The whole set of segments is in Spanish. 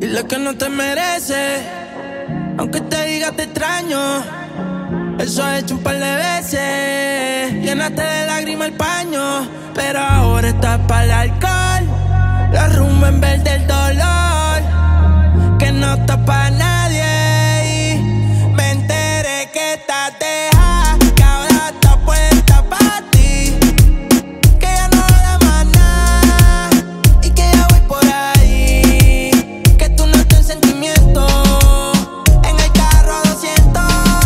Dile que no te mereces, aunque te diga te extraño. Eso he hecho un par de veces. Llenaste de lágrimas el paño, pero ahora estás para el alcohol. La rumba en vez del dolor, que no está para nadie. Y me enteré que estás dejada, que ahora está puesta para ti, que ya no da más nada y que ya voy por ahí. Que tú no estás en sentimiento, en el carro a 200.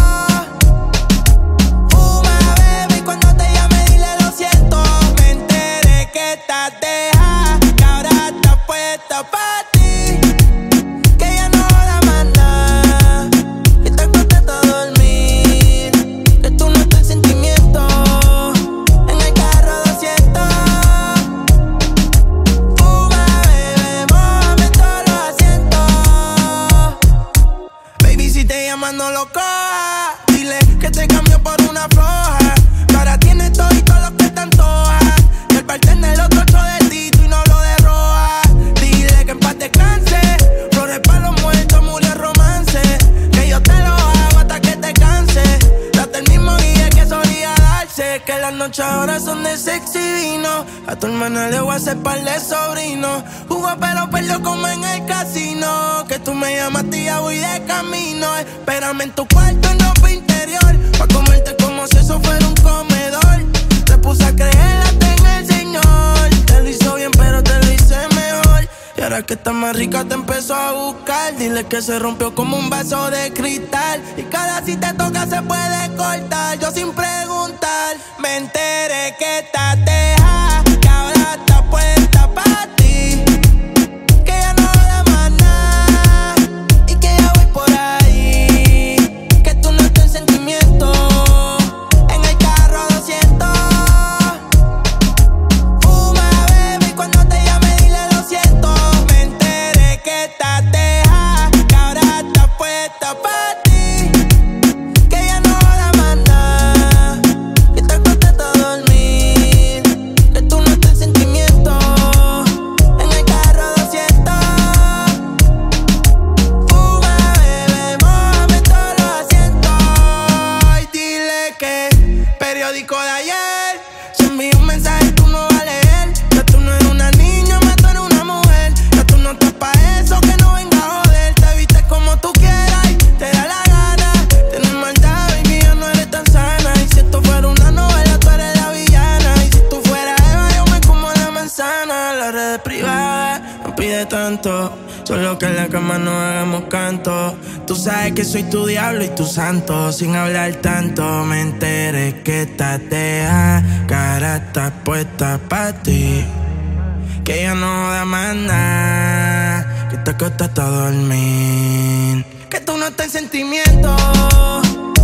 Fuma, baby, cuando te llame dile lo siento. Me enteré que estás dejada, que ahora está puesta para ti, que ya no da más nada, que te acuestas a dormir, que tú no estás en sentimiento, en el carro 200. Fuma, bebé, mójame todos los asientos. Baby, si te llaman no lo cojas, dile que te cambio por una floja, que ahora tienes todo y todo lo que te antoja, y el bartender otro ocho de Tito y no lo de Roja. Dile que en paz descanse, flores para los muertos, murió el romance, que yo te lo hago hasta que te canse. Date el mismo guía que solía darse, que las noches ahora son de sexy vino. A tu hermana le voy a hacer par de sobrinos, jugó pero perdió como en el casino. Que tú me llamaste y ya voy de camino. Espérame en tu cuarto en ropa interior, pa' comerte como si eso fuera un comedor. Te puse a creer hasta en el Señor, te lo hizo bien pero te lo hice mejor. Y ahora que está más rica te empezó a buscar. Dile que se rompió como un vaso de cristal, y cada si te toca se puede cortar. Yo sin preguntar me enteré que estás dejada, que ahora está puesta para ti, que ya no da más nada y que ya voy por ahí. Que tú no estás en sentimiento, en el carro 200. Fuma, baby, cuando te llame dile lo siento. Me enteré que estás dejada, que ahora está puesta para ti, que ya no da más nada, que te acuestas a dormir, que tú no estás en sentimiento, en el carro 200. Fuma, bebé, mójame todos los asientos. Y dile que periódico de ayer, si envío un mensaje tú no vas a leer. Ya tú no eres una niña, más tú eres una mujer. Ya tú no estás pa' eso, que no venga a joder. Te vistes como tú quieras y te da la gana. Tienes maldad, baby, ya no eres tan sana. Y si esto fuera una novela, tú eres la villana. Y si tú fueras Eva, yo me como la manzana. Las redes privadas no pide tanto, solo que en la cama no hagamos canto. Tú sabes que soy tu diablo y tu santo, sin hablar tanto. Me enteré que estás dejada, que ahora estás puesta pa' ti, que ya no da más nada, que te acuestas a dormir. Que tú no estás en sentimiento,